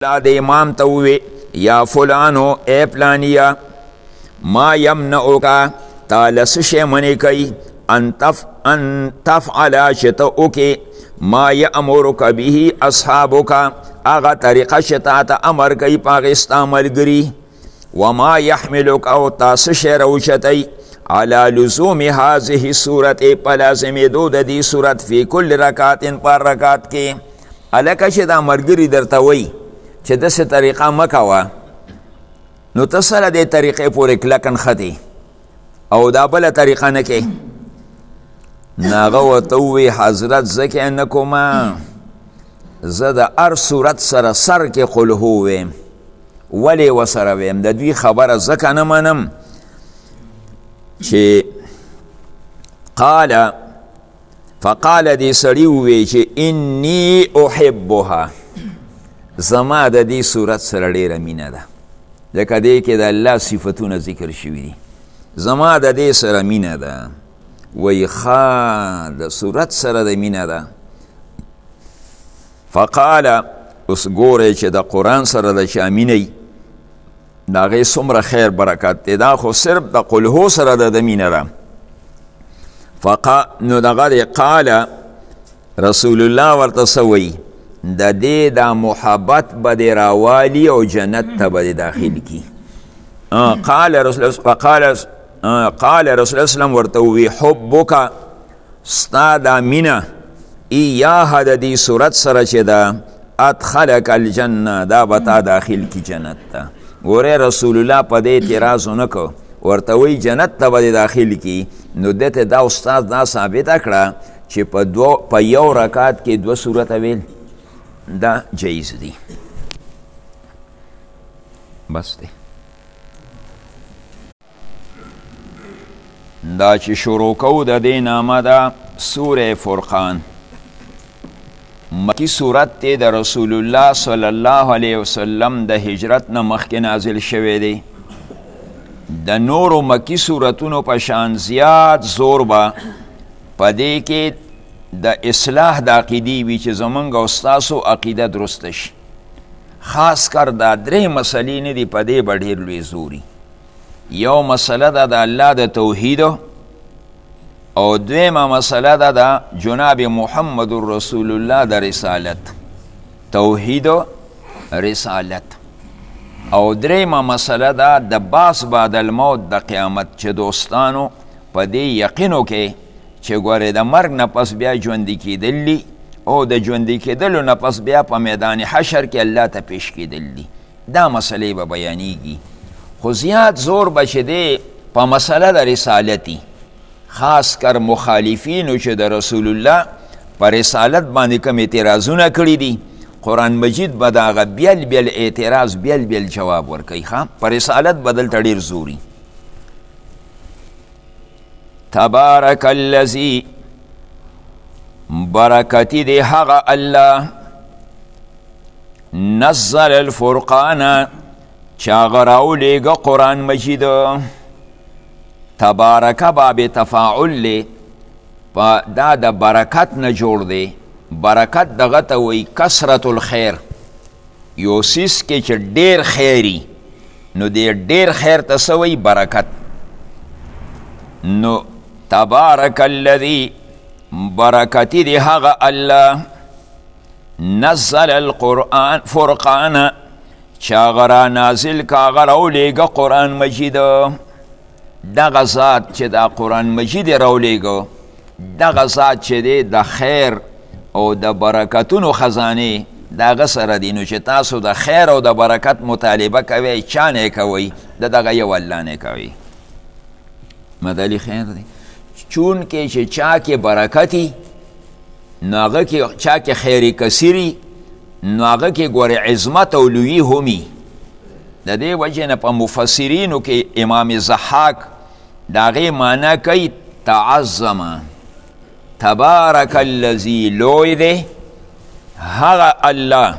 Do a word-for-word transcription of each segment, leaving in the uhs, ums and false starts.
دا د امام ته ووی یا فلانو ای پلانیا ما یمنعوکا تاله څه شی منې کوي ان تف ان تفعله چې ته وکې ما یامرک به اصحابک هغه طریقه چې تا ته امر کوي په هغې ستا ملګري وما یحملک او تا څه شی راوچتی على لزوم هذه الصورت په لازمېدو د دې صورت فی کل رکعت پر رکعت کې هلکه چې دا ملګري درته وایي چې داسې طریقه مه کوه نو ته سره دې طریقې پورې کلکن ختې او دا بله طریقه نه کې نو هغه ورته ووایي حضرت زه کې نه کومه زه د هر صورت سره سر کې قل هو ویم ولې ورسره ویم د دوی خبره ځکه نه منم چې قال فقال دې سړي ووی چې انی احبها زما د دې صورت سره ډېره مینه ده ځکه دې کې د الله صفتونه ذکر شوي دي زما د دې سره مینه ده وی ښه د صورت سره د مینه ده فقال اوس ګورئ چې د قرآن سره د چا مینه وي د هغې څومره خیر برکت دی دا خو صرف د قلهو سره د د مینه ده نو دغه دی قال رسول الله ورته څه وایي د دې دا محبت به دې راوالي او جنت ته به دې داخل کي قال رسول فقال قال رسول الله وسلم ورته ووی حبک ستا دا مینه ایاها د دې صورت سره چې ده ادخلک الجنه دا به تا داخل کی جنت ته ګورې رسول الله په دې اعتراض ونه کو ورته وی جنت ته به دې داخل کی نو دته دا استاد دا ثابته کړه چې په دو په یو رکعت کې دوه صورته ویل دا جایز دی بس دی دا چې شروع کو د دې نامه ده سوره فرقان مکی صورت تی د رسول الله صلی الله علیه وسلم د هجرت نه مخکې نازل شوی دی د نورو مکی صورتونو په شان زیات زور به په دې کې د اصلاح د عقیدې وي چې زمونږ او ستاسو عقیده درسته شي خاص کر دا درې مسلې نه دي په دې به ډېر لوی زوري یو مسله ده د الله د توحید او دویمه مسله ده د جناب محمد رسول الله د رسالت توحید و رسالت او دریمه مسله ده د باس بعد الموت د قیامت چې دوستانو په دې یقینو کې چې ګورې د مرګ نه پس بیا ژوندي کېدل دي او د ژوندي کېدلو نه پس بیا په میدان حشر کې الله ته پیش کېدل دي دا مسلې به بیانیږي خو زیات زور به چې دی په مسله د رسالتي خاص کر مخالفینو چې د رسول الله په رسالت باندې کوم اعتراضونه کړي دي قرآن مجید به د هغه بیل بیل اعتراض بیل بیل جواب ورکوي ښه په رسالت به دلته ډېر زوري تبارک الذی برکتی دی هغه الله نزل الفرقان چې هغه راولیږه قرآن مجید تبارک باب تفاعل دی دا د برکت نه جوړ دی برکت دغه ته وایي کثرت الخیر یو څیز کې چې ډېر خیري نو دې ډېر خیر ته څه وایي برکت نو تبارک الذی برکتی دی هغه الله نزل القرآن فرقان چې هغه را نازل که هغه راولیږه قرآن مجید دغه ذات چې دا قرآن مجید راولیږه دغه ذات چې دی د خیر او د برکتونو خزانې د هغه سره دی نو چې تاسو د خیر او د برکت مطالبه کوئ چا نه کوئ د دغه یو الله نه کوئ مدلی خیر دی چون کې چې چا کې برکتی نو هغه کې چا کې خیری کثیری نو هغه کې ګورې عظمت او لویي همي د دې وجې نه په مفسرینو کې امام ضحاک د هغې معنا کوي تعظمه تبارک الذی لوی دی هغه الله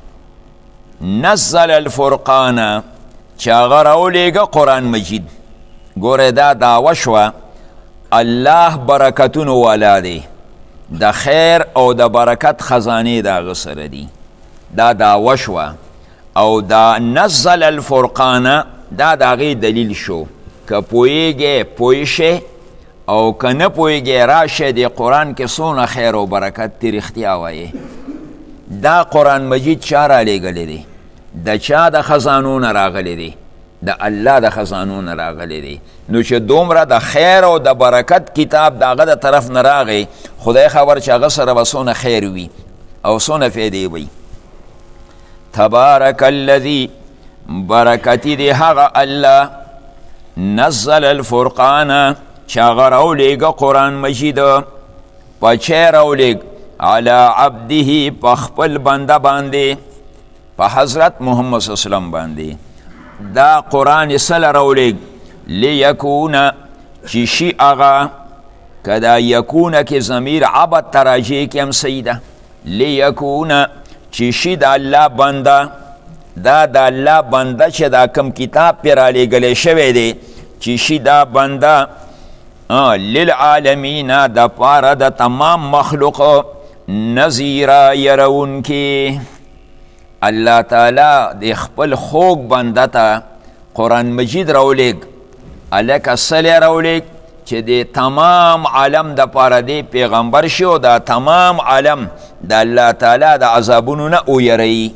نزل الفرقان چې هغه راولیږه قرآن مجید ګوره دا دعوه شوه الله برکتونو والا دی د خیر او د برکت خزانې د هغه سره دي دا دعوه شوه او دا نزل الفرقان دا دا غی دلیل شو که پویگه پویشه او که نه پویگه راشه دی قرآن که سونه خیر و برکت تی رختیا ویه. دا قرآن مجید چا را لگلی دی؟ دا چا دا خزانون راغلی دی؟ دا الله د خزانون راغلی دی. نو چې دومره د خیر او د برکت کتاب د هغه د طرف نه راغی، خدای خبر چې هغه سره به څونه خیر وي او څونه فایدې وي. تبارک الذي برکتی دی هغه الله نزل الفرقان چې هغه راولیږه قرآن مجید په چی راولیږ علی عبده په خپل بنده باندې په حضرت محمد صلی الله علیه وسلم باندې. دا قرآن سل رولیگ لیکونا چی شی اغا کدا یکونا که زمیر عبد تراجی کم سیده لیکونا چی شی دا اللہ بنده دا دا اللہ بنده چه دا کم کتاب پر آلی گلی شوی دی چی شی دا بنده للعالمین دا پارا دا تمام مخلوق نظیرا یرون کی. الله تعالی د خپل خوږ بنده ته قرآن مجید راولیږ هلکه سلی راولیږ چې د تمام عالم دپاره دی پیغمبر شي او دا تمام عالم د الله تعالی د عذابونو نه ویروي.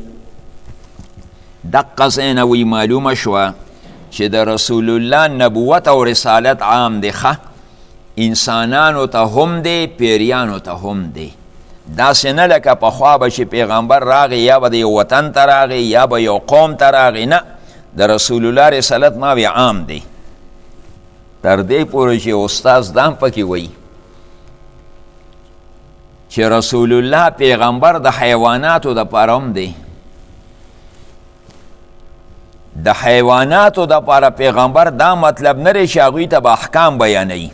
دقه ځای نه وی معلومه شوه چې د رسول الله نبوت او رسالت عام دی، ښه انسانانو ته هم دی پیریانو ته هم دی. داسې نه لکه پخوا به چې پیغمبر راغی یا به د یو وطن ته راغی یا به یو قوم ته راغی، نه د رسول الله رسالت ما وی عام دی. تر دې پورې چې استاذ دام پکې وی چې رسول الله پیغمبر د حیواناتو دپاره هم دی، د حیواناتو دپاره پیغمبر دا مطلب نه دی چې هغوی ته به احکام بیانوي،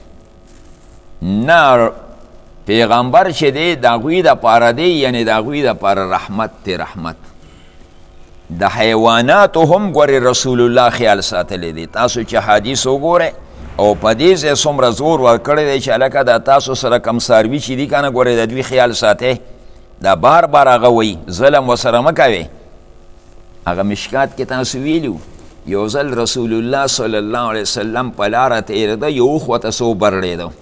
نه پیغمبر چې دی د هغوی دپاره دی یعنی د هغوی دپاره رحمت دی. رحمت د حیواناتو هم ګورې رسول الله خیال ساتلی دی. تاسو چې حدیث وګورئ او په دې ځای څومره زور ورکړی دی چې هلکه د تاسو سره کم څاروي چې دي که نه ګورئ د دوی خیال ساتئ، دا بار بار هغه وایي ظلم ورسره مه کوئ. هغه مشکات کې تاسو ویلو یو ځل رسول الله صلی الله علیه وسلم په لاره تېرېده، یو اوښ ورته څه وبرړېده،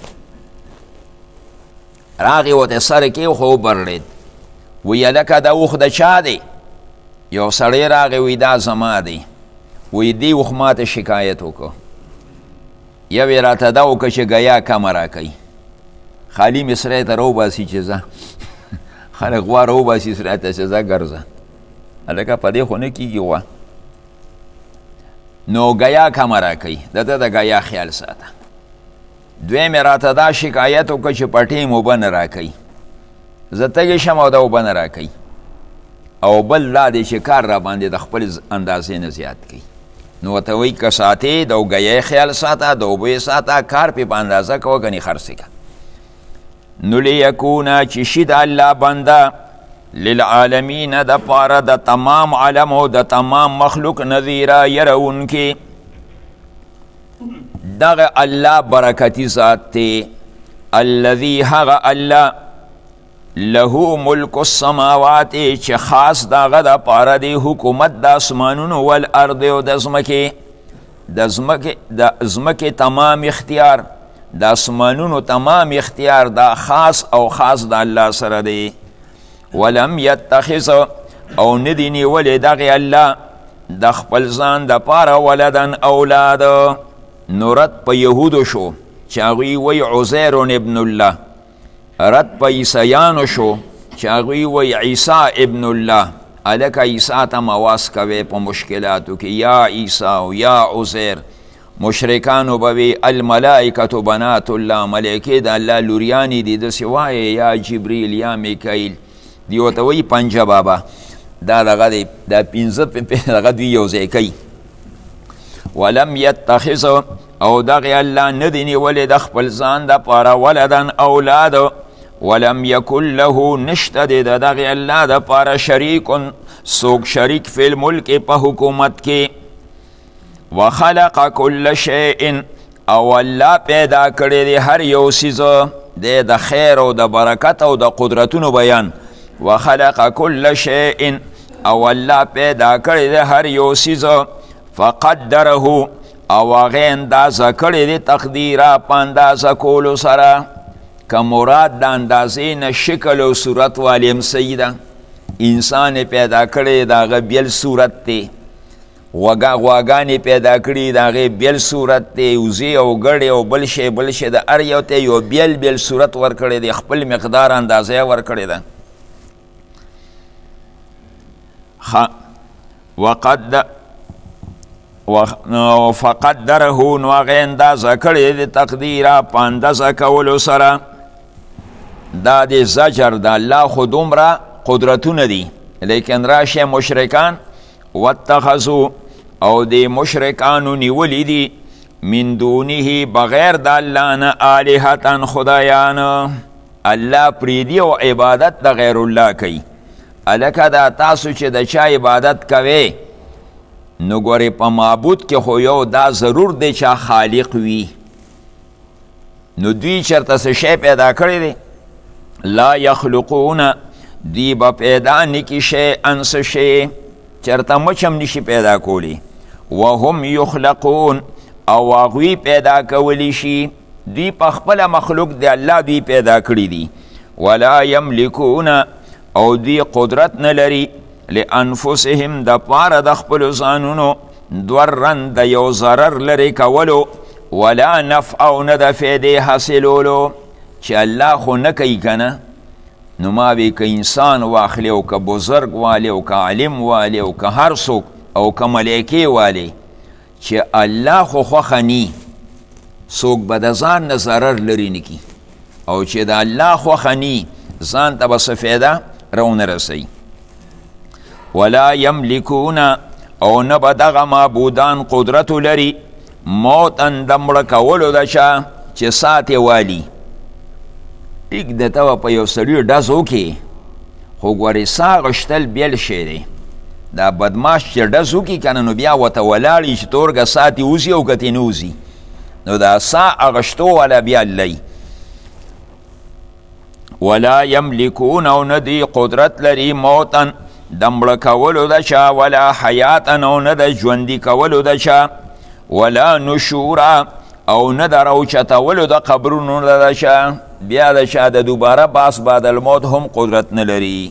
راغی ورته سر کې خو وبرړېد. وی هلکه دا اوښ د چا دی؟ یو سړی راغی وی دا زما دی. وی دې اوښ ما ته شکایت وکړو، یو یې راته دا وکړه چې ګیا کمه راکوي، خالي مې سری ته راوباسي چې ځه خلک غوا راوباسي سری ته چې ځه ګرځه. هلکه په دې خو نه کېږي غوا، نو ګیا کمه راکوي، د ده د ګیا خیال ساته. دویم یې راته دا شکایت وکړه چې په ټیم اوبه نه راکوي، زه تږی شم او دا اوبه نه راکوي. او بل دا دی چې کار را باندې د خپل اندازې نه زیات کوي. نو ورته وایي که ساتې د اوږیې خیال ساته، د اوبو یې ساته، کار پې په اندازه کوه ګنې خرڅې که. نو لیکونه چې شي د الله بنده للعالمین د پاره د تمام عالم او د تمام مخلوق نظیره یرونکې. دغه الله برکتی ذات دی، الذي هغه الله له ملک السماوات چې خاص دغه د پاره دی حکومت د اسمانونو والارض او د ځمکې. د ځمکې د ځمکې تمام اختیار، د اسمانونو تمام اختیار دا خاص او خاص د الله سره دی. ولم یتخذ او ندی نیولی دغه الله د خپل ځان د پاره ولدن اولاد. نو رد په یهودو شو چې هغوی وی عزیر ابن الله، رد په عیسیانو شو چې هغوی وی عیسی ابن الله. هلکه عیسی ته مواس کوي په مشکلاتو کې، یا عیسی او یا عزیر. مشرکانو به وی الملائکة بنات الله، ملایکې د الله لوریانې دي. داسې وایې یا جبریل یا میکایل، دی ورته وایي پنجه بابا. دا دغه دی، دا پنځه دغه دوی یو ځای کوي. ولم یتخذ او دغه الله ندی نیولی د خپل ځان د پاره ولدن اولاد. ولم یکن له نشته دی د دغه الله د پاره شریک څوک شریک فی الملک په حکومت کې. وخلق کل شیء او الله پیدا کړی دی هر یو څیز دی د خیر او د برکت او د قدرتونو بیان. وخلق کل شیء او الله پیدا کړی دی هر یو څیز فقدره او هغه اندازه کړی دی تقدیره په اندازه کولو سره که مراد د اندازې نه شکل او صورت والی هم صحیح ده انسان پیدا کړی د هغه بیل صورت دی غواګانې پیدا کړي د هغې بیل صورت دی وزې او ګړې او بل شی بل شی د هر یو ته یو بیل بیل صورت ورکړی دی خپل مقدار اندازه یې ورکړې ده وقد فقدره نو هغې اندازه کړې د تقدیره په اندازه کولو سره دا د زجر د الله خو دومره قدرتونه دي لیکن راشه مشرکان واتخذوا او د مشرکانو نیولی دي من دونه بغیر د الله نه الهتن خدایان الله پریدي او عبادت د غیر الله کوي الکه دا تاسو چې د چا عبادت کوئ نو ګورې په معبود کې خو یو دا ضرور دی چې خالق وي نو دوی چېرته څه شی پیدا کړی دی لا یخلقون دی به پیدا نکي شیئا څه شی چرته مچ هم نشي پیدا کولی وهم یخلقون او هغوی پیدا کولی شي دوی په خپله مخلوق دی الله دوی پیدا کړي دي ولا یملکون او دوی قدرت نه لري لانفسهم د پاره د خپلو ځانونو ضرن د یو ضرر لرې کولو ولا نفع او نه د فیدې حاصلولو چې الله خو نه کوي که نه نو ما به که انسان واخلی او که بزرگ والی او که علم والی او که هر څوک او که ملیکې والی چې الله خو خوښه نی څوک به د ځان نه ضرر لري نه کي او چې د الله خوښه نی ځان ته به څه فایده رونه رسوي ولا یملکون او نه به دغه معبودان قدرت لري موتن د مړه کولو د چا چې ساتې والي ټیک د ته په یو سړي ډز وکړي خو ګورې ساه غشتل بیل شی دی دا بدماش چې ډز وکړي که نه نو بیا ورته ولاړي چې تورګه ساتې اوسي او که ترې نه اوسي نو دا ساه اغشتو والا بیا لي ولا یملکون او نه دوی قدرت لري موتن د مړه کولو د چا ولا حیاتن او نه د ژوندي کولو د چا ولا نشورا او نه د راوچتولو د قبرونو د چا بیا د چا د دوباره باس بعد الموت هم قدرت نه لري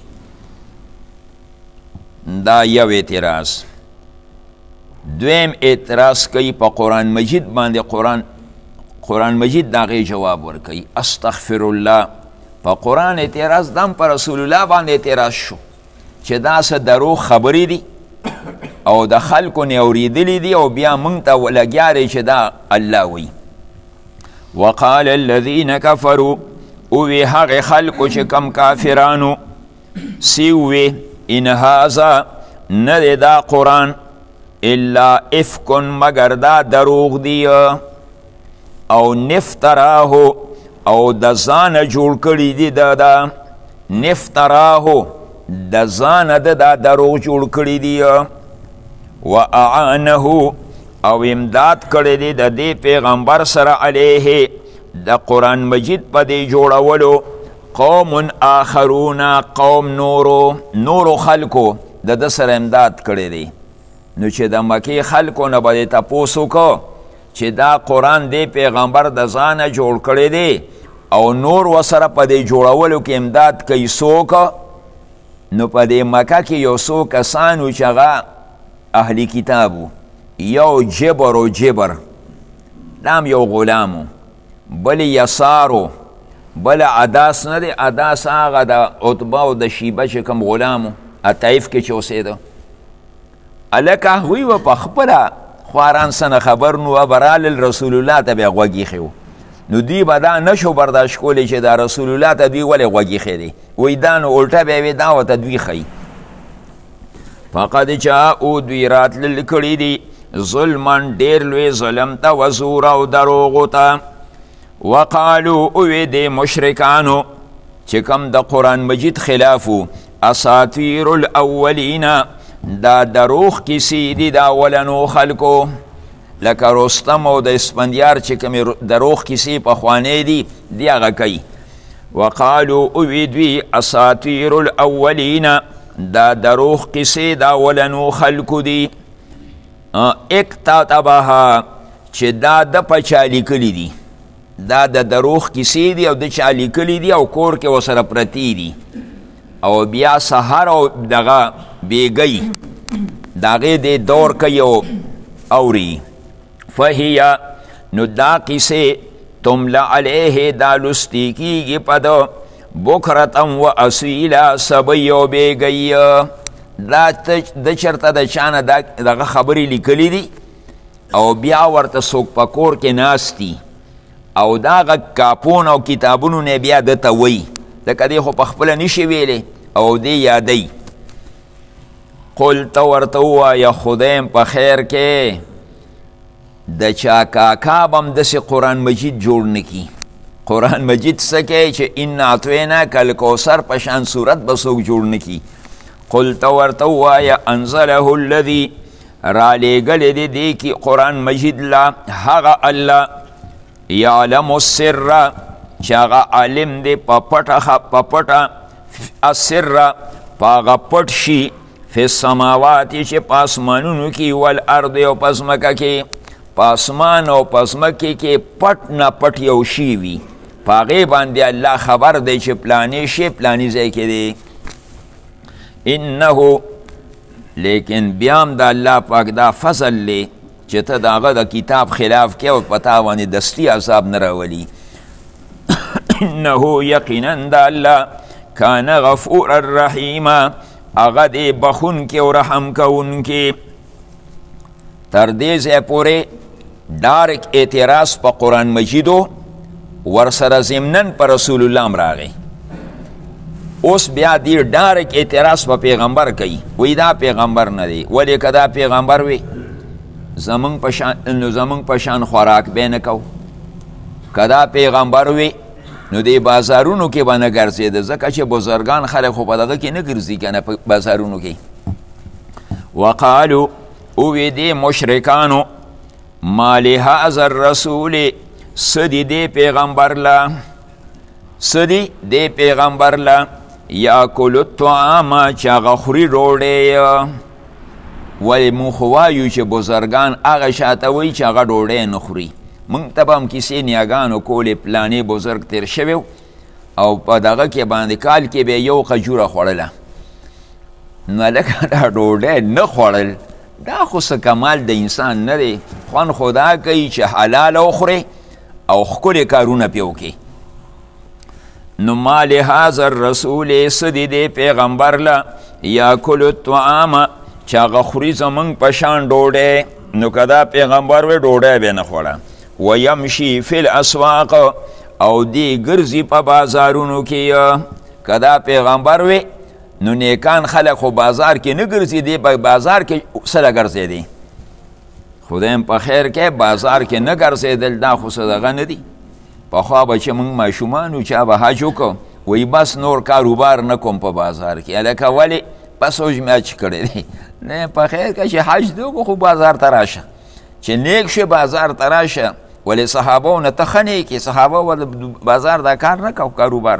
دا یو اعتراض دویم اعتراض کوي په قرآن مجید باندې قرآن قرآن مجید د هغې جواب ورکوي استغفر الله په قرآن اعتراض دم په رسول الله باندې اعتراض شو چې دا څه دروغ خبرې دي او د خلکو نه اورېدلي دي او بیا موږ ته ولګیا دی چې دا الله وی وقال الذين كفروا اوی هغه خلکو چې کم کافرانو سی وی ان هذا نه دا قرآن الا افکن مگر دا دروغ دی او نفتراه او د ځانه جوړ کړي دي دا دا نفتراه د ځانه د دا دروغ جوړ کړي دي و اعانه او امداد کړی دی د دې پیغمبر سره علیه د قرآن مجید په دې جوړولو قوم آخرون قوم نورو نورو خلکو د ده سره امداد کړی دی نو چې د مکې خلکو نه به دې تپوس وکړو چې دا قرآن دی پیغمبر د ځانه جوړ کړی دی او نور ورسره په دې جوړولو کې امداد کوي څوک نو په دې مکه کې یو څو کسان و چې هغه اهلی کتابو یو جبر و جبر دام یو غلامو بل یسارو بل عداس نه دی عداس هغه د عتبه او د شیبه چې کوم غلامو طایف کې چې اوسېده هلکه هغوی به په خپله خواران څه خبر نو برال رسول الله ته بیا غوږ ایښی و نو دوی به دا نشو برداشت کولی چې دا رسول الله ته دوی ولې غوږ ایښی دی وایي دا نو الټه بیا وی دا ورته دوی ښیي فقد جاءو دوی راتلل کړي دي ظلمن ډیر لوی ظلم ته و زور او دروغو ته وقالو اوی دی مشرکانو چې کم د قرآن مجید خلافو اساطیر الاولین دا دروغ کسی دی دا اولنو خلکو لکه رستم او د اسفندیار چې کم دروغ کسی پخوانی دی دی هغه کوي وقالو اوی دوی اساطیر الاولین دا دروغ قصې دا ولنو خلکو دي اکتتبها چې دا د په چا لیکلي دي دا د دروغ کیسې دي او د چا لیکلي دي او کور کې ورسره پرتې دي او بیا سهار او دغه بیګی د هغې دې دور کوي او اوري فهیه نو دا کیسې تمله علیه دا لستی کیږي په ده بکرتا و اصیلا سبی او بیګی دا د چرته د چانه دغه خبرې لیکلي دي او بیا ورته څوک په کور کې ناستی او دا غ کاپون او کتابونو نه بیا دته وی ځکه دی خو پخپله نشي ویلی او دی یادی قلت ورته ووایه خدایم په خیر کې د چا کاکا به هم داسې قرآن مجید جوړ نکي قرآن مجید څه کوي چې ان اعطیناک الکوثر په شان صورت به څوک جوړ نکي قلت ورته ووایه انزله الذي رالیږلی دی دی کې قرآن مجید لا هغه الله یعلم السر چې هغه عالم دی په پټه په پټه السر په هغه پټ شي فی السماوات چې په اسمانونو کې والارض او په ځمکه کې په اسمان او په ځمکې کې پټ نه پټ یو شی وي په هغې باندې الله خبر دی چې پلانې شی پلانې ځای کې دی انه لیکن بیام د الله پاک دا فضل دی چې ته د هغه د کتاب خلاف کې او په تا باندې دستي عذاب نه راولي انه یقینا د الله کان غفورا رحیما هغه دی بخونکي او رحم کوونکي تر دې ځای پورې ډارک اعتراض په قرآن مجیدو ورسره ضمنن په رسول الله هم راغی اوس بیا دی ډارک اعتراض په پیغمبر کوي وی دا پیغمبر نه دی ولې که دا پیغمبر وی زمونږ په شان نو زمونږ په شان خوراک به نه کو که دا پیغمبر وی نو دی بازارونو کې به نه ګرځېده ځکه چې بزرګان خلک خو په دغه کې نه ګرځي که نه په بازارونو کې وقالو اوی دی مشرکانو ما لهذا الرسول سدی دی پیغمبر لا سدی دی پیغمبر لا یاکل الطعام چې هغه خوري ډوډۍ ولې مونږ خو وایو چې بزرګان هغه شاته وایي چې هغه ډوډۍ نه خوري مونږ ته به هم کیسې نیاګانو کولې پلانې بزرګ تیر شوی او په دغه کې باندې کال کې به یو خجوره خوړله نو لکه دا ډوډۍ نه خوړل دا خو څه کمال د انسان نه دی خوند خو دا کوي چې حلال وخورې او ښکلې کارونه پې وکړي نو ما لهذا الرسول سدی دی پیغمبر له یاکل الطعام چې هغه خوري زمونږ په شان ډوډۍ نو که دا پیغمبر وی ډوډۍ به نه خوړه ویمشي فی الاسواق او دی ګرځي په بازارونو کې که دا پیغمبر وی نو نیکان خلک خو بازار کې نه ګرځي دی په بازار کې سره ګرځېدی خدایم په خیر کې بازار کې نه ګرځېدل دا خو څه دغه نه دی پخوا به چې موږ ماشومانو چا به حج وکړو وی بس نور کاروبار نه کوم په بازار کې هلکه ولې بس اوج مې اچ کړی دی نه په خیر که چې حج دی وکړو خو بازار ته راشه چې نیک شي بازار ته راشه ولې صحابو نه ته ښه نیکې صحابه ول بازار دا کار نه کو کاروبار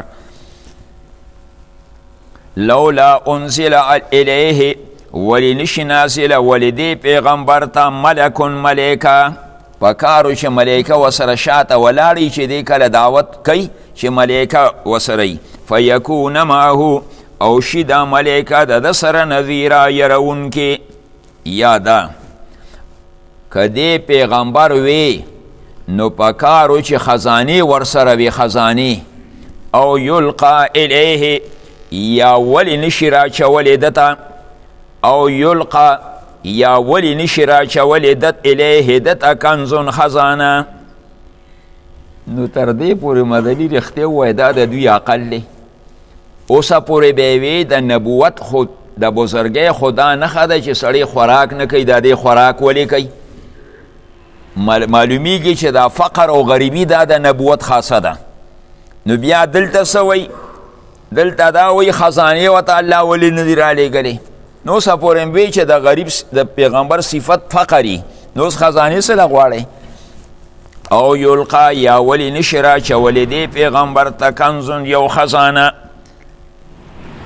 لولا انزل الیه ولی نشی نازل ولی دی پیغمبر تا ملکن ملیکا پکارو چې ملیکه وسره شاته ولاړی چې دی کله دعوت کوي چې ملیکه وسره فیکون معه او شي دا ملیکه د ده سره نذیره یرونکې یا ده که دی پیغمبر وی نو پکارو چې خزانې ورسره وي خزانې او یلقا الیه یا ولی نشی راچولی دتا او یلقا یا ولی نشی راچولی دت الیه دتا کنزون خزانه نو تر دې پورې مدني رښتیا ووایه دا د دوی عقل دی اوسه پورې به وی د نبوت خود د بزرګۍ خدا نښه ده چې سړی خوراک نه کوي دا دی خوراک ولې کوي معلومیږي چې دا فقر او غریبي دا د نبوت خاصه ده نو بیا دلته څه وایي دلته دا وی خزانه و ته الله ولی نه دی رالیږلی نو اوسه پورې وی چې د غریب د پیغمبر صفت فقري نو اوس خزانې څه غواړئ او یلقا یا ولی نشي راچولی دی پیغمبر ته کنزون یو خزانه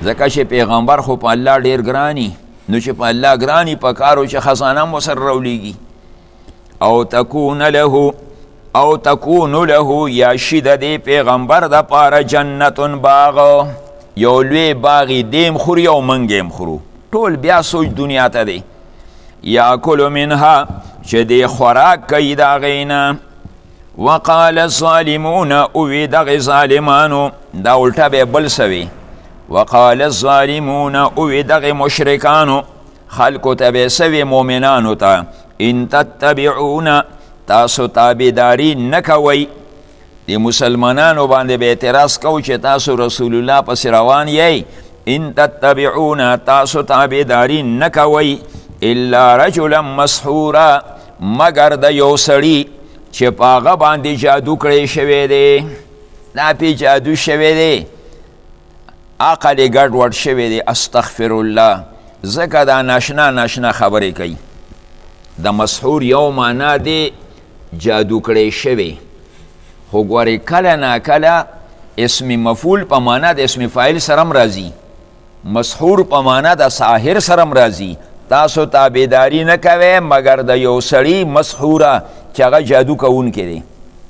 ځکه چې پیغمبر خو په الله ډېر ګراني نو چې په الله ګراني په کارو چې خزانه هم ورسره راولیږي او تکون له او تکون له یا شي د دې پیغمبر دپاره جنتون باغ یو لوی باغی دیم خوري او منګ هم خورو ټول بیا سوچ دنیا ته دی یاکلو منها چې دی خوراک کوي د هغې نه وقال الظالمون اوی دغې ظالمانو دا الټه به بل سوي وقال الظالمون اوی دغې مشرکانو خلکو ته به سوي مؤمنانو ته ان تتبعون تاسو تابعداري نه کوئ د مسلمانانو باندې به اعتراض کو چې تاسو رسول الله پسې روان یئ ان تتبعون تاسو تابعداري نه کوئ الا رجلا مسحورا مگر د یو سړي چې په هغه باندې جادو کړی شوی دی دا پې جادو شوی دی عقل یې ګډوډ شوی دی استغفر الله ځکه دا ناشنا ناشنا خبرې کوي د مسحور یو معنا دی جادو کړی شوی خو ګورې کله ناکله اسم مفعول په معنا د اسم فاعل سره هم راځي مسحور په معنا د ساحر سره هم راځي تاسو تابعداري نه کوئ مگر د یو سړي مسحوره چې هغه جادو کوونکی دی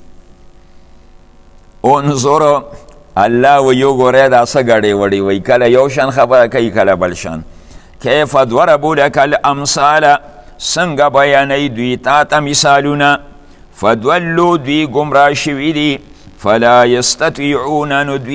انظر الله و یو ګورې دا څه ګډې وډې وایي کله یو شان خبره کوي کله بل شان کیف ضربوا لک الامثال څنګه بیانوي دوی تا ته مثالونه فدولو دوی ګمراه شوي دي فلا یستطیعون نو